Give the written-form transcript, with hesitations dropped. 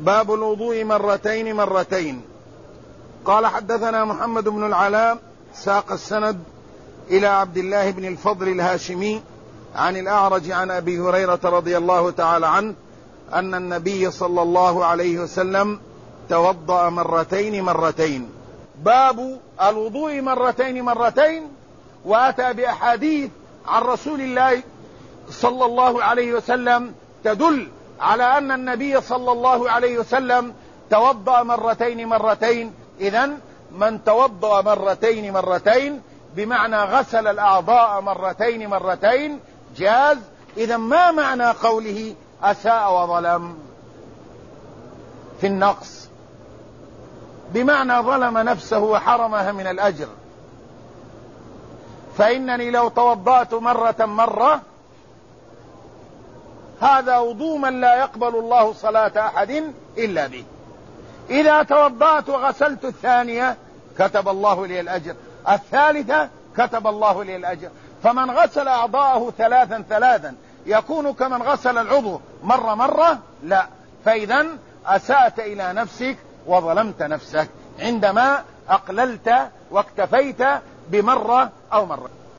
باب الوضوء مرتين مرتين. قال حدثنا محمد بن العلاء ساق السند إلى عبد الله بن الفضل الهاشمي عن الأعرج عن أبي هريرة رضي الله تعالى عنه أن النبي صلى الله عليه وسلم توضأ مرتين مرتين. باب الوضوء مرتين مرتين، وأتى بأحاديث عن رسول الله صلى الله عليه وسلم تدل على أن النبي صلى الله عليه وسلم توضأ مرتين مرتين. إذن من توضأ مرتين مرتين بمعنى غسل الأعضاء مرتين مرتين جاز. إذن ما معنى قوله أساء وظلم في النقص؟ بمعنى ظلم نفسه وحرمها من الأجر. فإنني لو توضأت مرة هذا وضوء من لا يقبل الله صلاة أحد إلا به. إذا توضأت وغسلت الثانية كتب الله لي الأجر، الثالثة كتب الله لي الأجر. فمن غسل أعضاءه ثلاثا يكون كمن غسل العضو مرة؟ لا. فإذا أسأت إلى نفسك وظلمت نفسك عندما أقللت واكتفيت بمرة أو مرة.